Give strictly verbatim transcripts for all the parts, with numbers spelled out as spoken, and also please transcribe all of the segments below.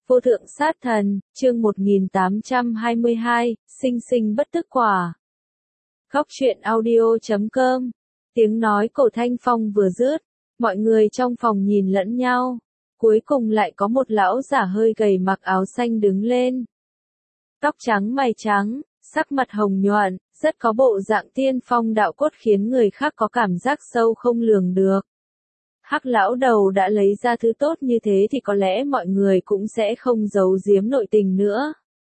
Vô thượng sát thần, chương một nghìn tám trăm hai mươi hai, sinh sinh bất tức quả. Góc truyện audio chấm com. Tiếng nói cổ Thanh Phong vừa dứt, mọi người trong phòng nhìn lẫn nhau. Cuối cùng lại có một lão giả hơi gầy mặc áo xanh đứng lên. Tóc trắng mày trắng, sắc mặt hồng nhuận, rất có bộ dạng tiên phong đạo cốt khiến người khác có cảm giác sâu không lường được. Hắc lão đầu đã lấy ra thứ tốt như thế thì có lẽ mọi người cũng sẽ không giấu giếm nội tình nữa.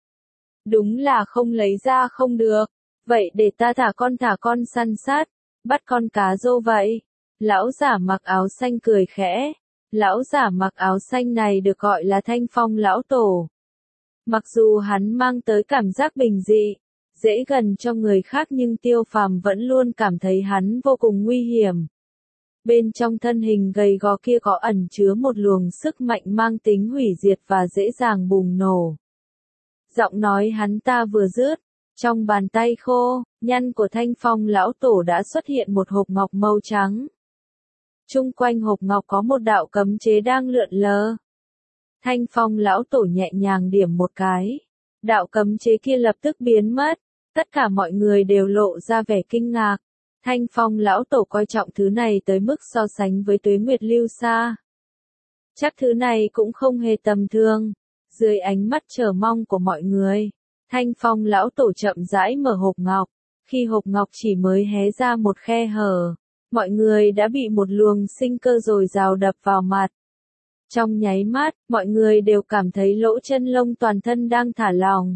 Đúng là không lấy ra không được. Vậy để ta thả con thả con săn sát, bắt con cá rô vậy. Lão giả mặc áo xanh cười khẽ. Lão giả mặc áo xanh này được gọi là Thanh Phong lão tổ. Mặc dù hắn mang tới cảm giác bình dị, dễ gần cho người khác nhưng Tiêu Phàm vẫn luôn cảm thấy hắn vô cùng nguy hiểm. Bên trong thân hình gầy gò kia có ẩn chứa một luồng sức mạnh mang tính hủy diệt và dễ dàng bùng nổ. Giọng nói hắn ta vừa dứt, trong bàn tay khô, nhăn của Thanh Phong lão tổ đã xuất hiện một hộp ngọc màu trắng. Chung quanh hộp ngọc có một đạo cấm chế đang lượn lờ. Thanh Phong lão tổ nhẹ nhàng điểm một cái. Đạo cấm chế kia lập tức biến mất. Tất cả mọi người đều lộ ra vẻ kinh ngạc. Thanh Phong lão tổ coi trọng thứ này tới mức so sánh với Tuế Nguyệt Lưu Sa. Chắc thứ này cũng không hề tầm thường. Dưới ánh mắt chờ mong của mọi người, Thanh Phong lão tổ chậm rãi mở hộp ngọc. Khi hộp ngọc chỉ mới hé ra một khe hở, mọi người đã bị một luồng sinh cơ dồi dào đập vào mặt. Trong nháy mắt, mọi người đều cảm thấy lỗ chân lông toàn thân đang thả lỏng.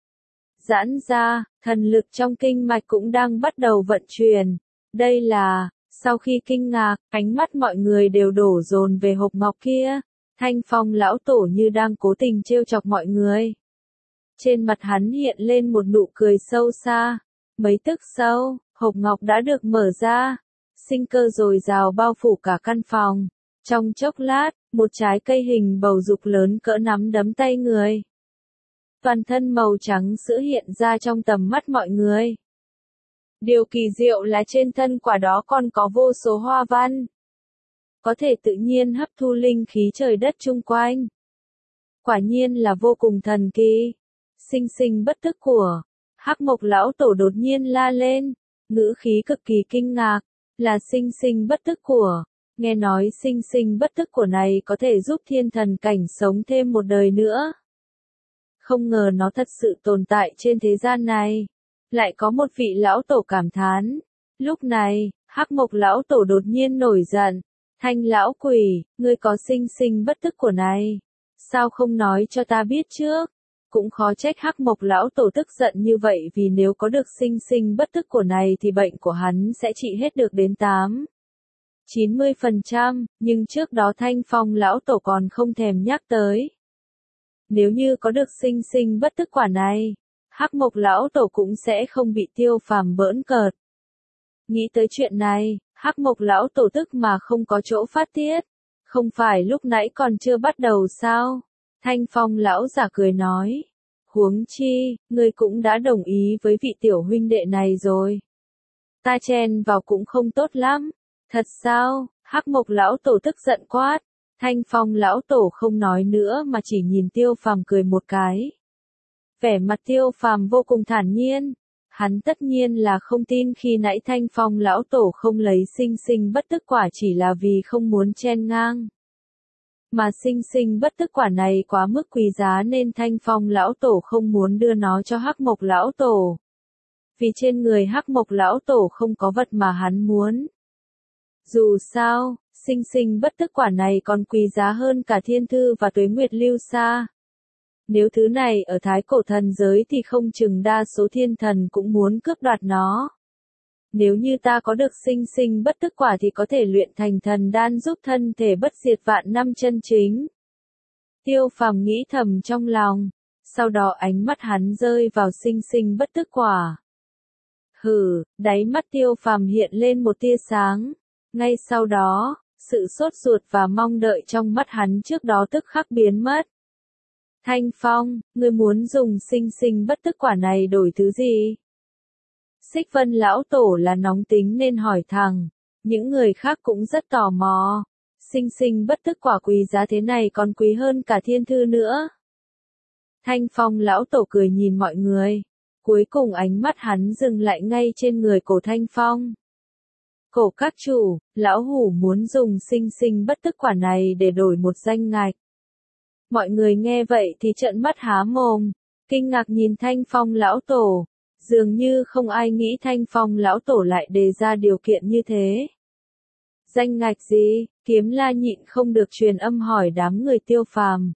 Giãn ra, thần lực trong kinh mạch cũng đang bắt đầu vận chuyển. Đây là, sau khi kinh ngạc, ánh mắt mọi người đều đổ dồn về hộp ngọc kia. Thanh Phong lão tổ như đang cố tình trêu chọc mọi người. Trên mặt hắn hiện lên một nụ cười sâu xa. Mấy tức sau, hộp ngọc đã được mở ra. Sinh cơ dồi dào bao phủ cả căn phòng. Trong chốc lát, một trái cây hình bầu dục lớn cỡ nắm đấm tay người. Toàn thân màu trắng sữa hiện ra trong tầm mắt mọi người. Điều kỳ diệu là trên thân quả đó còn có vô số hoa văn. Có thể tự nhiên hấp thu linh khí trời đất chung quanh. Quả nhiên là vô cùng thần kỳ. Sinh sinh bất tức của. Hắc Mộc lão tổ đột nhiên la lên. Ngữ khí cực kỳ kinh ngạc. Là sinh sinh bất tức của. Nghe nói sinh sinh bất tức của này có thể giúp thiên thần cảnh sống thêm một đời nữa. Không ngờ nó thật sự tồn tại trên thế gian này. Lại có một vị lão tổ cảm thán. Lúc này, Hắc Mộc lão tổ đột nhiên nổi giận. Thanh lão quỷ, ngươi có sinh sinh bất tức của này. Sao không nói cho ta biết trước? Cũng khó trách Hắc Mộc lão tổ tức giận như vậy vì nếu có được sinh sinh bất tức của này thì bệnh của hắn sẽ trị hết được đến tám, chín mươi phần trăm, nhưng trước đó Thanh Phong lão tổ còn không thèm nhắc tới. Nếu như có được sinh sinh bất tức quả này, Hắc Mộc lão tổ cũng sẽ không bị Tiêu Phàm bỡn cợt. Nghĩ tới chuyện này, Hắc Mộc lão tổ tức mà không có chỗ phát tiết. Không phải lúc nãy còn chưa bắt đầu sao? Thanh Phong lão giả cười nói. Huống chi, ngươi cũng đã đồng ý với vị tiểu huynh đệ này rồi. Ta chen vào cũng không tốt lắm. Thật sao? Hắc Mộc lão tổ tức giận quát. Thanh Phong lão tổ không nói nữa mà chỉ nhìn Tiêu Phàm cười một cái. Vẻ mặt Tiêu Phàm vô cùng thản nhiên. Hắn tất nhiên là không tin khi nãy Thanh Phong lão tổ không lấy sinh sinh bất tức quả chỉ là vì không muốn chen ngang. Mà sinh sinh bất tức quả này quá mức quý giá nên Thanh Phong lão tổ không muốn đưa nó cho Hắc Mộc lão tổ. Vì trên người Hắc Mộc lão tổ không có vật mà hắn muốn. Dù sao, sinh sinh bất tức quả này còn quý giá hơn cả thiên thư và Tuế Nguyệt Lưu Sa. Nếu thứ này ở Thái Cổ thần giới thì không chừng đa số thiên thần cũng muốn cướp đoạt nó. Nếu như ta có được sinh sinh bất tức quả thì có thể luyện thành thần đan giúp thân thể bất diệt vạn năm chân chính. Tiêu Phàm nghĩ thầm trong lòng, sau đó ánh mắt hắn rơi vào sinh sinh bất tức quả. Hừ, đáy mắt Tiêu Phàm hiện lên một tia sáng. Ngay sau đó, sự sốt ruột và mong đợi trong mắt hắn trước đó tức khắc biến mất. Thanh Phong, ngươi muốn dùng sinh sinh bất tức quả này đổi thứ gì? Xích Vân lão tổ là nóng tính nên hỏi thẳng. Những người khác cũng rất tò mò. Sinh sinh bất tức quả quý giá thế này còn quý hơn cả thiên thư nữa. Thanh Phong lão tổ cười nhìn mọi người. Cuối cùng ánh mắt hắn dừng lại ngay trên người cổ Thanh Phong. Cổ các chủ, lão hủ muốn dùng sinh sinh bất tức quả này để đổi một danh ngạch. Mọi người nghe vậy thì trợn mắt há mồm, kinh ngạc nhìn Thanh Phong lão tổ. Dường như không ai nghĩ Thanh Phong lão tổ lại đề ra điều kiện như thế. Danh ngạch gì? Kiếm La nhịn không được truyền âm hỏi đám người Tiêu Phàm.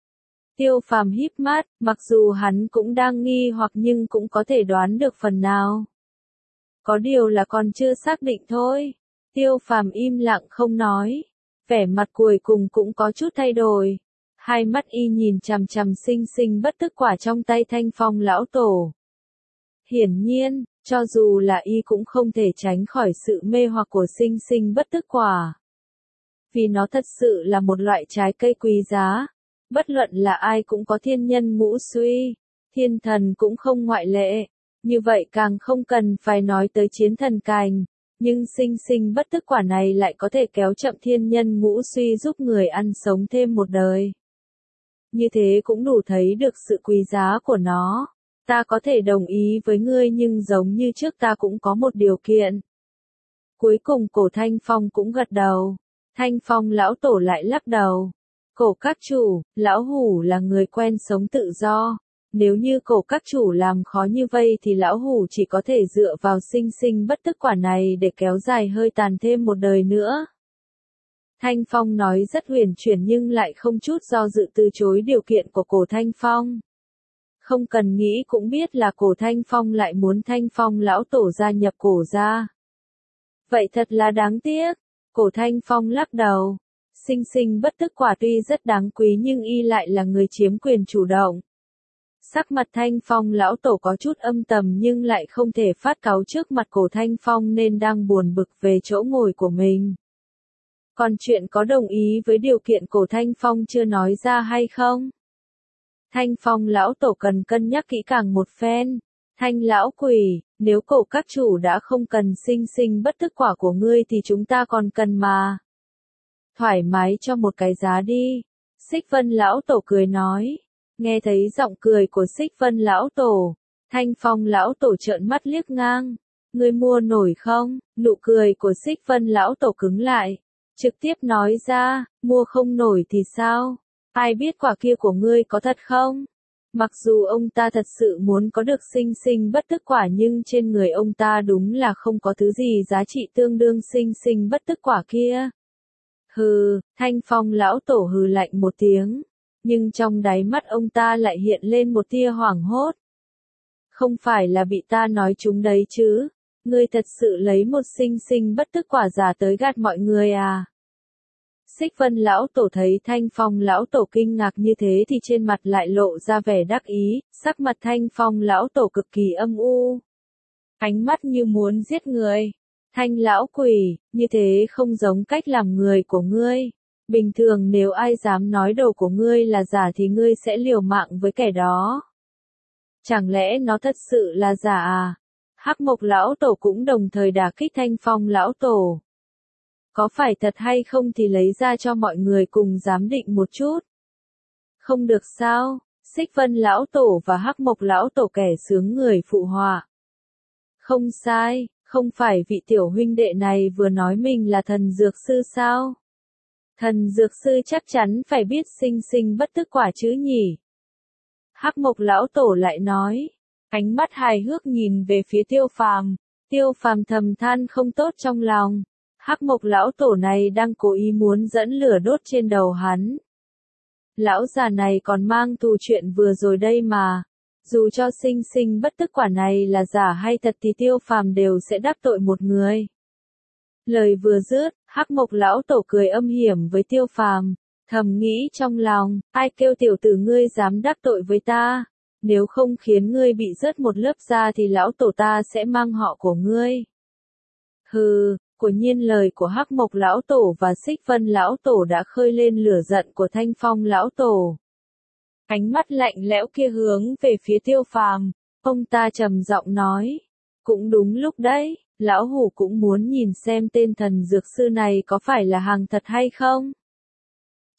Tiêu Phàm híp mắt, mặc dù hắn cũng đang nghi hoặc nhưng cũng có thể đoán được phần nào. Có điều là còn chưa xác định thôi. Tiêu Phàm im lặng không nói. Vẻ mặt cuối cùng cũng có chút thay đổi. Hai mắt y nhìn chằm chằm sinh sinh bất tức quả trong tay Thanh Phong lão tổ. Hiển nhiên, cho dù là y cũng không thể tránh khỏi sự mê hoặc của sinh sinh bất tức quả. Vì nó thật sự là một loại trái cây quý giá. Bất luận là ai cũng có thiên nhân ngũ suy, thiên thần cũng không ngoại lệ. Như vậy càng không cần phải nói tới chiến thần cành. Nhưng sinh sinh bất tức quả này lại có thể kéo chậm thiên nhân ngũ suy giúp người ăn sống thêm một đời. Như thế cũng đủ thấy được sự quý giá của nó. Ta có thể đồng ý với ngươi nhưng giống như trước ta cũng có một điều kiện. Cuối cùng cổ Thanh Phong cũng gật đầu. Thanh Phong lão tổ lại lắc đầu. Cổ các chủ, lão hủ là người quen sống tự do. Nếu như cổ các chủ làm khó như vậy thì lão hủ chỉ có thể dựa vào sinh sinh bất tức quả này để kéo dài hơi tàn thêm một đời nữa. Thanh Phong nói rất huyền chuyển nhưng lại không chút do dự từ chối điều kiện của cổ Thanh Phong. Không cần nghĩ cũng biết là cổ Thanh Phong lại muốn Thanh Phong lão tổ gia nhập cổ gia. Vậy thật là đáng tiếc. Cổ Thanh Phong lắc đầu. Sinh sinh bất tức quả tuy rất đáng quý nhưng y lại là người chiếm quyền chủ động. Sắc mặt Thanh Phong lão tổ có chút âm tầm nhưng lại không thể phát cáu trước mặt cổ Thanh Phong nên đang buồn bực về chỗ ngồi của mình. Còn chuyện có đồng ý với điều kiện cổ Thanh Phong chưa nói ra hay không? Thanh Phong lão tổ cần cân nhắc kỹ càng một phen. Thanh lão quỷ, nếu cổ các chủ đã không cần sinh sinh bất tức quả của ngươi thì chúng ta còn cần mà. Thoải mái cho một cái giá đi. Xích Vân lão tổ cười nói. Nghe thấy giọng cười của Xích Vân lão tổ, Thanh Phong lão tổ trợn mắt liếc ngang. Ngươi mua nổi không? Nụ cười của Xích Vân lão tổ cứng lại. Trực tiếp nói ra, mua không nổi thì sao? Ai biết quả kia của ngươi có thật không? Mặc dù ông ta thật sự muốn có được sinh sinh bất tức quả nhưng trên người ông ta đúng là không có thứ gì giá trị tương đương sinh sinh bất tức quả kia. Hừ, Thanh Phong lão tổ hừ lạnh một tiếng. Nhưng trong đáy mắt ông ta lại hiện lên một tia hoảng hốt. Không phải là bị ta nói trúng đấy chứ? Ngươi thật sự lấy một sinh sinh bất tức quả giả tới gạt mọi người à? Xích Vân lão tổ thấy Thanh Phong lão tổ kinh ngạc như thế thì trên mặt lại lộ ra vẻ đắc ý, sắc mặt Thanh Phong lão tổ cực kỳ âm u. Ánh mắt như muốn giết người. Thanh lão quỷ, như thế không giống cách làm người của ngươi. Bình thường nếu ai dám nói đồ của ngươi là giả thì ngươi sẽ liều mạng với kẻ đó. Chẳng lẽ nó thật sự là giả à? Hắc Mộc lão tổ cũng đồng thời đả kích Thanh Phong lão tổ. Có phải thật hay không thì lấy ra cho mọi người cùng giám định một chút. Không được sao? Xích Vân lão tổ và Hắc Mộc lão tổ kẻ sướng người phụ họa. Không sai, không phải vị tiểu huynh đệ này vừa nói mình là thần dược sư sao? Thần dược sư chắc chắn phải biết sinh sinh bất tức quả chứ nhỉ? Hắc Mộc lão tổ lại nói, ánh mắt hài hước nhìn về phía Tiêu Phàm. Tiêu Phàm thầm than không tốt trong lòng. Hắc Mộc lão tổ này đang cố ý muốn dẫn lửa đốt trên đầu hắn. Lão già này còn mang thù chuyện vừa rồi đây mà. Dù cho sinh sinh bất tức quả này là giả hay thật thì Tiêu Phàm đều sẽ đắc tội một người. Lời vừa dứt, Hắc Mộc lão tổ cười âm hiểm với Tiêu Phàm, thầm nghĩ trong lòng, ai kêu tiểu tử ngươi dám đắc tội với ta, nếu không khiến ngươi bị rớt một lớp da thì lão tổ ta sẽ mang họ của ngươi. Hừ, quả nhiên lời của Hắc Mộc lão tổ và Xích Vân lão tổ đã khơi lên lửa giận của Thanh Phong lão tổ. Ánh mắt lạnh lẽo kia hướng về phía Tiêu Phàm, ông ta trầm giọng nói, cũng đúng lúc đấy. Lão hủ cũng muốn nhìn xem tên thần dược sư này có phải là hàng thật hay không.